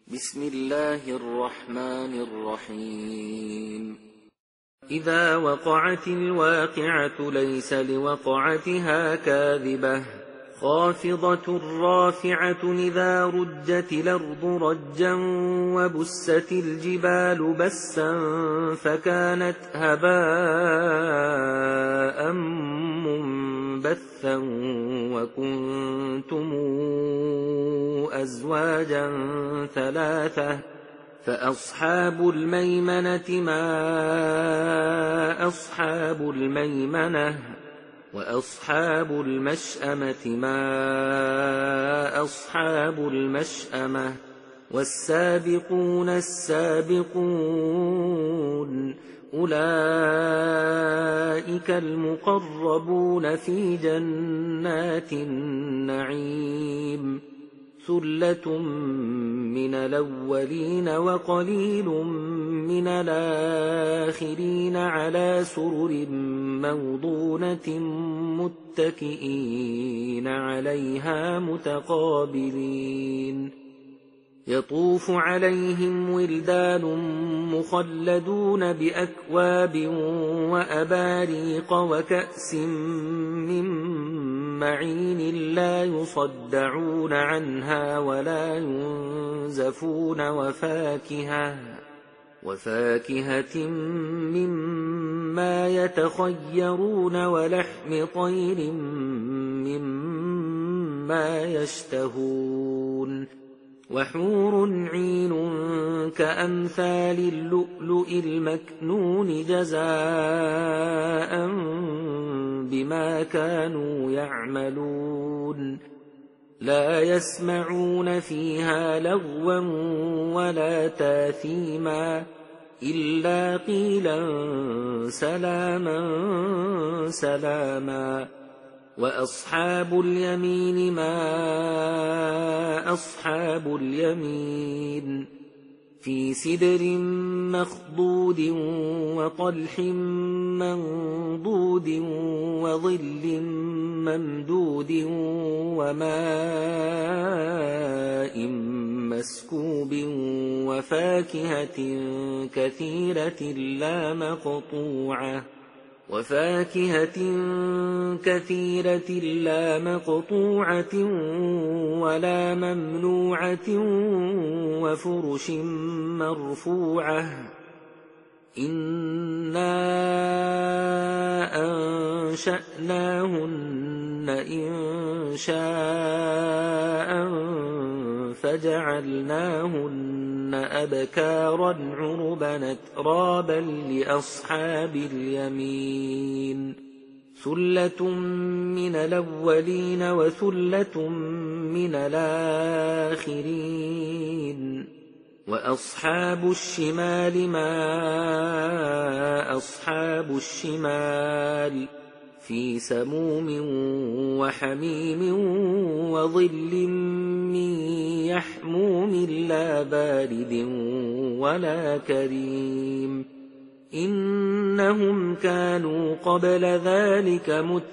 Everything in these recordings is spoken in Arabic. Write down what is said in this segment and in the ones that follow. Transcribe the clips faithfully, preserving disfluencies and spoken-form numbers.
بسم الله الرحمن الرحيم إذا وقعت الواقعة ليس لوقعتها كاذبة خافضة رافعة إذا رجت الأرض رجا وبست الجبال بسا فكانت هباء منبثا وكنتم أزواجا ثلاثة فأصحاب الميمنة ما أصحاب الميمنة وأصحاب المشأمة ما أصحاب المشأمة والسابقون السابقون أولئك المقربون في جنات النعيم ثلة من الأولين وقليل من الآخرين على سرر موضونة متكئين عليها متقابلين يطوف عليهم ولدان مخلدون بأكواب وأباريق وكأس من معين لا يصدعون عنها ولا ينزفون وفاكهة وفاكهة مما يتخيرون ولحم طير مما يشتهون وحور عين كأمثال اللؤلؤ المكنون جزاء بما كانوا يعملون لا يسمعون فيها لغوا ولا تاثيما إلا قيلا سلاما سلاما وأصحاب اليمين ما أصحاب اليمين في سدر مخضود وطلح منضود وظل ممدود وماء مسكوب وفاكهة كثيرة لا مقطوعة وفاكهة كثيرة لا مقطوعة ولا ممنوعة وفرش مرفوعة إنا أنشأناهن إنشاء فجعلناهن أبكارا عربا أترابا لأصحاب اليمين ثلة من الأولين وثلة من الآخرين وأصحاب الشمال ما أصحاب الشمال في سموم وحميم وظل من يحموم لا بارد ولا كريم إنهم كانوا قبل ذلك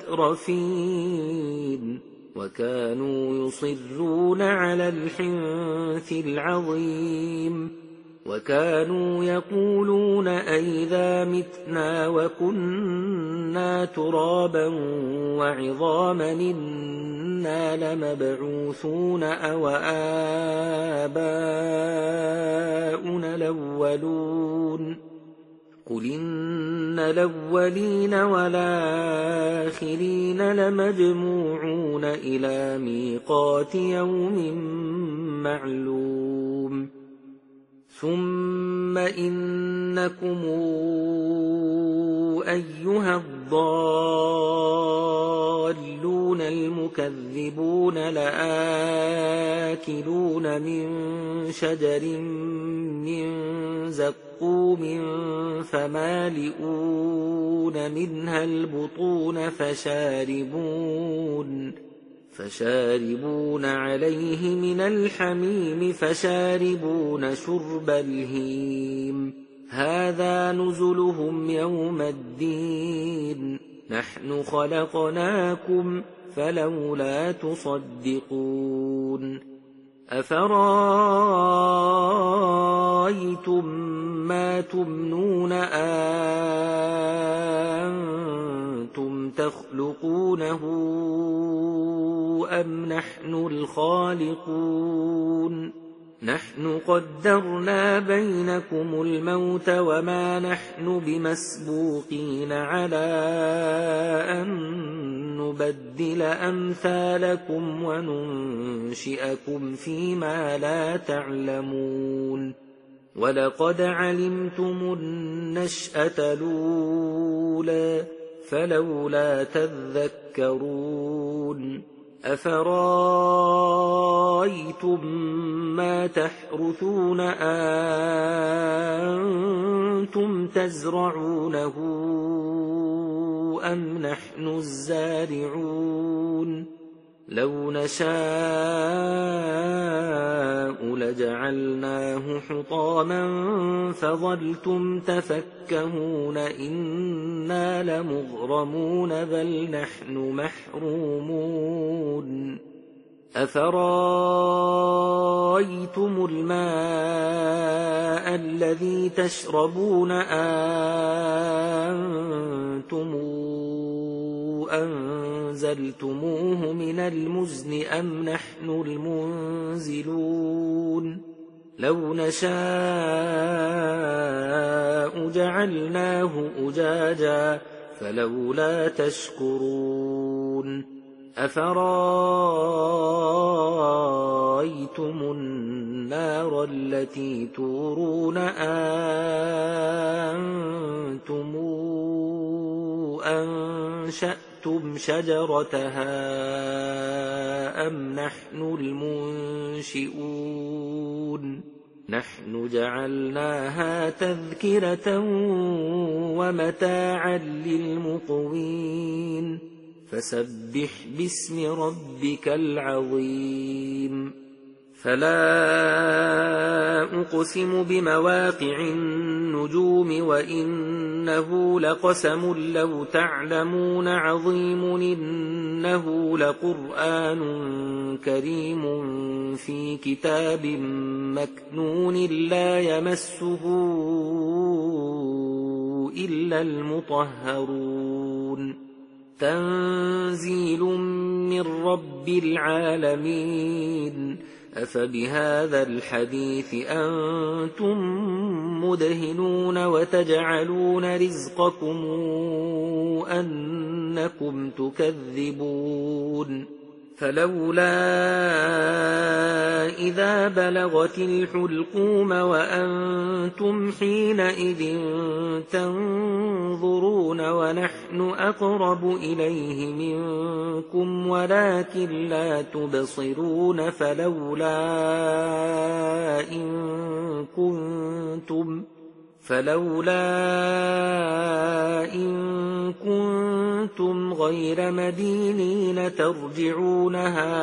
مترفين وكانوا يصرون على الحنث العظيم وكانوا يقولون أئذا متنا وكنا ترابا وعظاما إنا لمبعوثون أو آباؤنا الأولون قل إن الأولين والآخرين لمجموعون إلى ميقات يوم معلوم ثم إنكم أيها الضالون المكذبون لآكلون من شجر من زقوم فمالئون منها البطون فشاربون فشاربون عليه من الحميم فشاربون شرب الهيم هذا نزلهم يوم الدين نحن خلقناكم فلولا تصدقون أفرأيتم أفرأيتم ما تمنون أأنتم تخلقونه أم نحن الخالقون نحن قدرنا بينكم الموت وما نحن بمسبوقين على أن نبدل أمثالكم وننشئكم فيما لا تعلمون ولقد علمتم النشأة الأولى فلولا تذكرون أفرأيتم ما تحرثون أأنتم تزرعونه أم نحن الزارعون لو نشاء لجعلناه حطاما فظلتم تفكهون إنا لمغرمون بل نحن محرومون أفرأيتم الماء الذي تشربون أأنتم أنزلتموه من المزن أم نحن المنزلون لو نشاء جعلناه أجاجا فلولا تشكرون أفرأيتم النار التي تورون أأنتم أنشأتم شجرتها أم نحن المنشئون نحن جعلناها تذكرة ومتاعا للمقوين فسبح باسم ربك العظيم فلا أقسم بمواقع النجوم وإنه لقسم لو تعلمون عظيم إنه لقرآن كريم في كتاب مكنون لا يمسه إلا المطهرون تنزيل من رب العالمين أفبهذا الحديث أنتم مدهنون وتجعلون رزقكم أنكم تكذبون فلولا إذا بلغت الحلقوم وأنتم حينئذ تنظرون ونحن أقرب إليه منكم ولكن لا تبصرون فلولا إن كنتم فلولا إن كنتم غير مدينين ترجعونها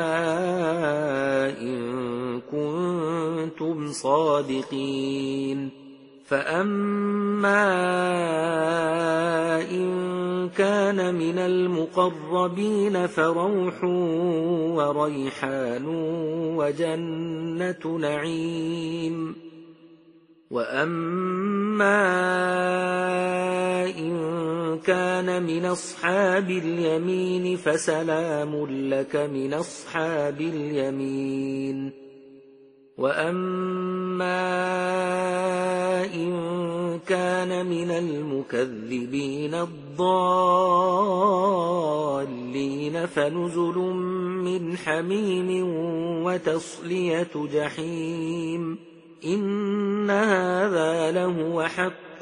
إن كنتم صادقين فأما إن كان من المقربين فروح وريحان وجنة نعيم وأما إن كان من أصحاب اليمين فسلام لك من أصحاب اليمين وأما إن كان من المكذبين الضالين فنزل من حميم وتصلية جحيم إن هذا لهو حق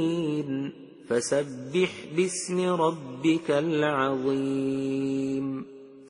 اليقين فسبح باسم ربك العظيم